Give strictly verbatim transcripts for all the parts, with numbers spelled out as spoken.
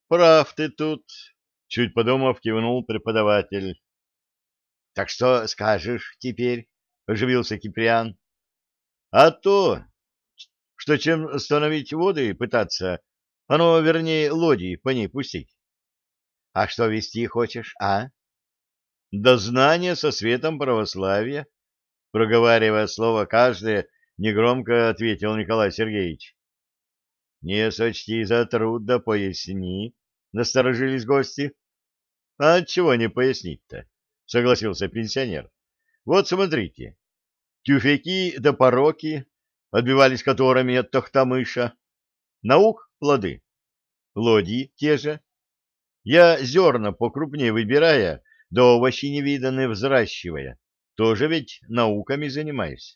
Прав ты тут, чуть подумав, кивнул преподаватель. Так что скажешь теперь? Оживился Киприан. А то, что чем остановить воды пытаться, оно, вернее, лодии по ней пустить. А что вести хочешь, а? Дознание со светом православия, проговаривая слово каждое, негромко ответил Николай Сергеевич. Не сочти за труд, да поясни, насторожились гости. А отчего не пояснить-то? Согласился пенсионер. Вот смотрите, тюфяки да пороки, отбивались которыми от Тохтамыша, наук плоды, лодьи те же. Я зерна покрупнее выбирая, да овощи невиданные взращивая, тоже ведь науками занимаюсь.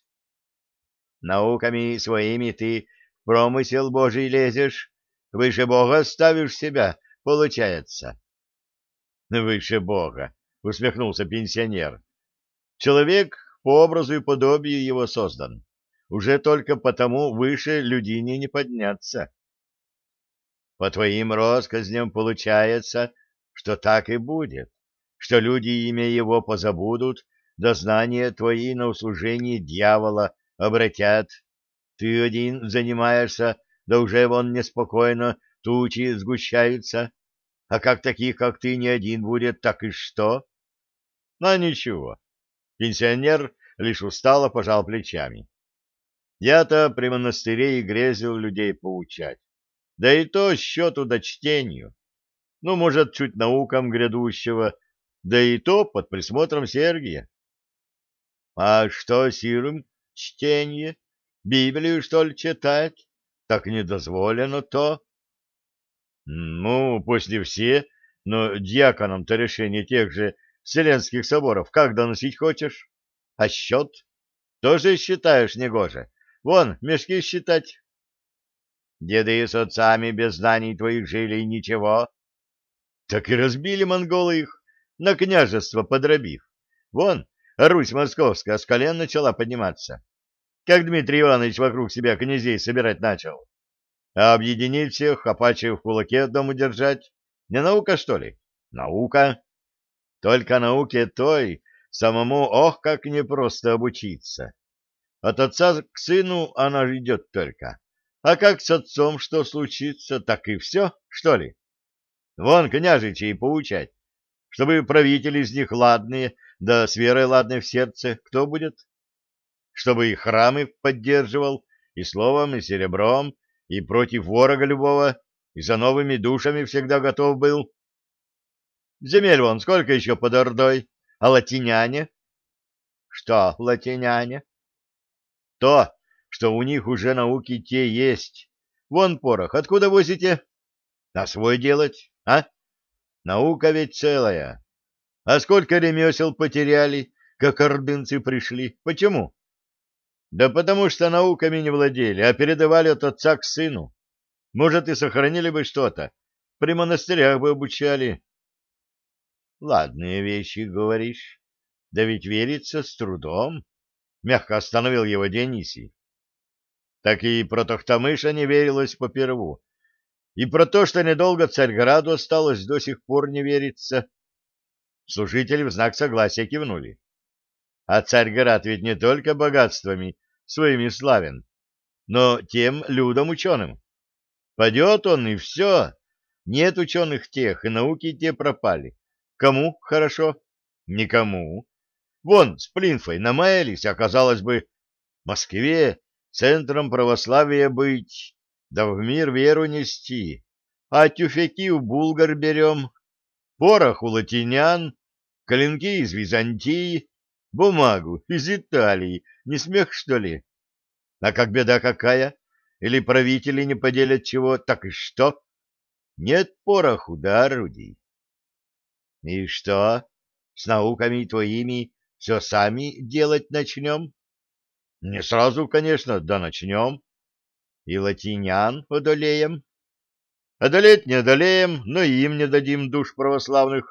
Науками своими ты в промысел Божий лезешь, выше Бога ставишь себя, получается. Выше Бога, усмехнулся пенсионер. Человек по образу и подобию его создан. Уже только потому выше людине не подняться. По твоим россказням получается, что так и будет, что люди имя его позабудут, да знания твои на услужение дьявола обратят. Ты один занимаешься, да уже вон неспокойно тучи сгущаются. А как таких, как ты, не один будет, так и что? Ну, ничего. Пенсионер лишь устало пожал плечами. Я-то при монастыре и грезил людей поучать. Да и то счету да чтению. Ну, может, чуть наукам грядущего, да и то под присмотром Сергия. А что сирым чтение? Библию, что ли, читать? Так не дозволено то. Ну, после все, но дьяконам-то решение тех же Вселенских соборов как доносить хочешь? А счет? Тоже считаешь негоже? Вон, мешки считать. Деды с отцами без знаний твоих жили и ничего. Так и разбили монголы их, на княжество подробив. Вон, Русь Московская с колен начала подниматься, как Дмитрий Иванович вокруг себя князей собирать начал. А объединить всех, апачи в кулаке одному держать, не наука, что ли? Наука. Только науке той самому, ох, как непросто обучиться. От отца к сыну она идет только. А как с отцом что случится, так и все, что ли? Вон княжичей поучать, чтобы правители из них ладные, да с верой ладной в сердце, кто будет? Чтобы и храмы поддерживал, и словом, и серебром, и против ворога любого, и за новыми душами всегда готов был. Земель вон сколько еще под Ордой, а латиняне? Что латиняне? То, что у них уже науки те есть. Вон порох, откуда возите? На свой делать, а? Наука ведь целая. А сколько ремесел потеряли, как ордынцы пришли? Почему? Да потому что науками не владели, а передавали от отца к сыну. Может, и сохранили бы что-то. При монастырях бы обучали. Ладные вещи, говоришь. Да ведь верится с трудом. Мягко остановил его Дионисий. Так и про Тохтамыша не верилось поперву. И про то, что недолго Царьграду осталось, до сих пор не верится. Служители в знак согласия кивнули. А Царьград ведь не только богатствами своими славен, но тем людом ученым. Падет он, и все. Нет ученых тех, и науки те пропали. Кому хорошо? Никому. Вон, с Плинфой намаялись, а, казалось бы, Москве центром православия быть, да в мир веру нести. А тюфяки у булгар берем, порох у латинян, клинки из Византии, бумагу из Италии. Не смех, что ли? А как беда какая? Или правители не поделят чего, так и что? Нет пороху да орудий. И что, с науками твоими все сами делать начнем? Не сразу, конечно, да начнем. И латинян одолеем. Одолеть не одолеем, но и им не дадим душ православных.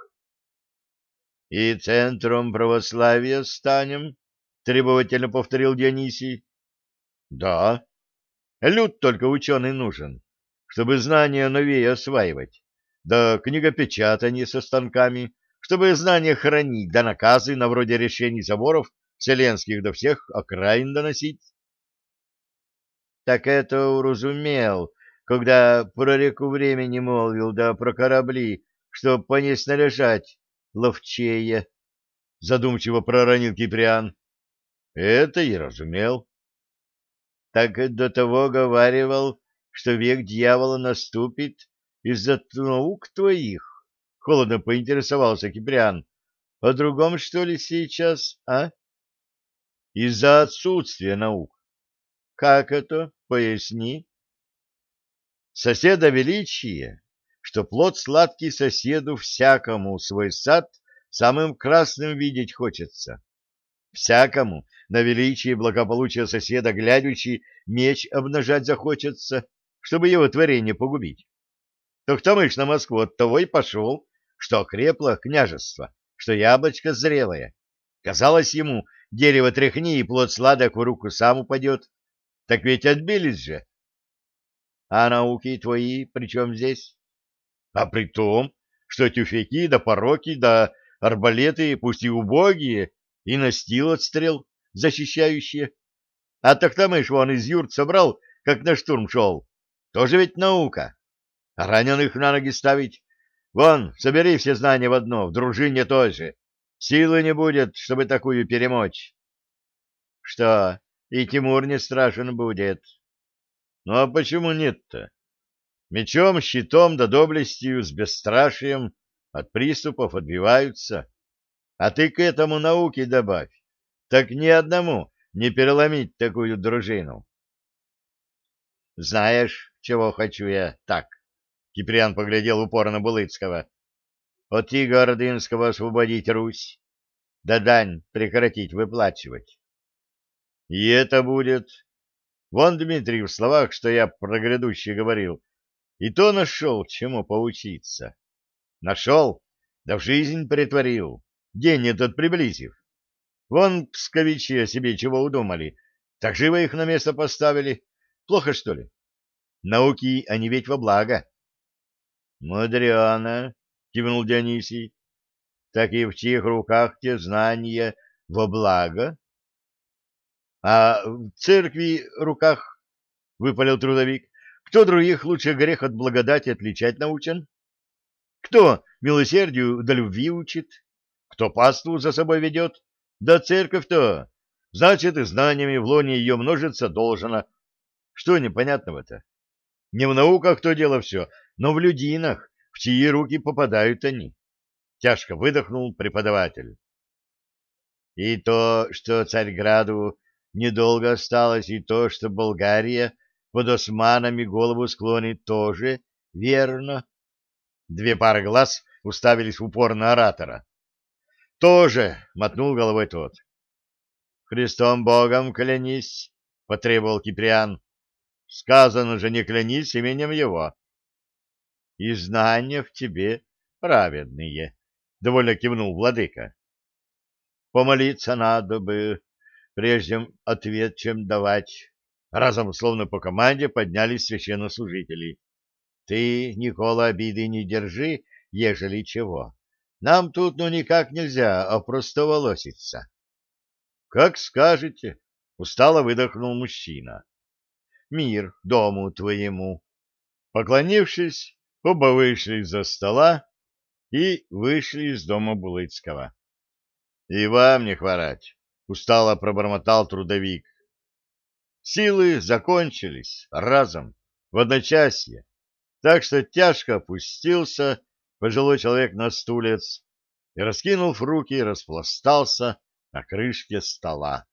И центром православия станем, требовательно повторил Дионисий. Да, люд только ученый нужен, чтобы знания новее осваивать. да книгопечатание со станками, чтобы знания хранить, да наказы на вроде решений соборов вселенских до всех окраин доносить. Так это уразумел, когда про реку времени молвил, да про корабли, что по ней снаряжать ловчее, — задумчиво проронил Киприан. — Это и разумел. — Так до того говаривал, что век дьявола наступит из-за наук твоих, — холодно поинтересовался Киприан. — О другом, что ли, сейчас, а? — Из-за отсутствия наук. — Как это? Поясни. — Соседа величие, что плод сладкий соседу всякому свой сад самым красным видеть хочется. Всякому на величие и благополучие соседа глядячи меч обнажать захочется, чтобы его творение погубить. То кто мышь на Москву от того и пошел, что окрепло княжество, что яблочко зрелое. Казалось ему, дерево тряхни, и плод сладок в руку сам упадет. Так ведь отбились же. А науки твои при чем здесь? А при том, что тюфяки да пороки да арбалеты, пусть и убогие, и настил от стрел защищающие. А Тохтамыш вон из юрт собрал, как на штурм шел. Тоже ведь наука. А раненых на ноги ставить? Вон, собери все знания в одно, в дружине тоже. Силы не будет, чтобы такую перемочь. Что, и Тимур не страшен будет? Ну а почему нет-то? Мечом, щитом да доблестью с бесстрашием от приступов отбиваются. А ты к этому науки добавь. Так ни одному не переломить такую дружину. Знаешь, чего хочу я так? Киприан поглядел упорно на Булыцкого. От ига Ордынского освободить Русь, да дань прекратить выплачивать. И это будет... Вон Дмитрий в словах, что я про грядущее говорил, и то нашел, чему поучиться. Нашел, да в жизнь притворил, день этот приблизив. Вон псковичи о себе чего удумали, так живо их на место поставили. Плохо, что ли? Науки они ведь во благо. — Мудрено, — кивнул Дионисий. — Так и в чьих руках те знания во благо? — А в церкви руках, — выпалил трудовик, — кто других лучше грех от благодати отличать научен? Кто милосердию да любви учит? Кто паству за собой ведет? Да церковь-то! Значит, и знаниями в лоне ее множиться должно. Что непонятного-то? Не в науках то дело все, но в людинах, в чьи руки попадают они. Тяжко выдохнул преподаватель. И то, что Царьграду недолго осталось, и то, что Болгария под османами голову склонит, тоже верно. Две пары глаз уставились в упор на оратора. Тоже, мотнул головой тот. Христом Богом клянись, потребовал Киприан. Сказано же, не клянись именем его. И знания в тебе праведные, довольно кивнул владыка. Помолиться надо бы, прежде ответ чем давать. Разом, словно по команде, поднялись священнослужители. Ты, Никола, обиды не держи, ежели чего. Нам тут ну никак нельзя опростоволоситься. — Как скажете, — устало выдохнул мужчина. — Мир дому твоему. Поклонившись, оба вышли из-за стола и вышли из дома Булыцкого. — И вам не хворать, — устало пробормотал трудовик. Силы закончились разом, в одночасье, так что тяжко опустился пожилой человек на стулец и, раскинув руки, распластался на крышке стола.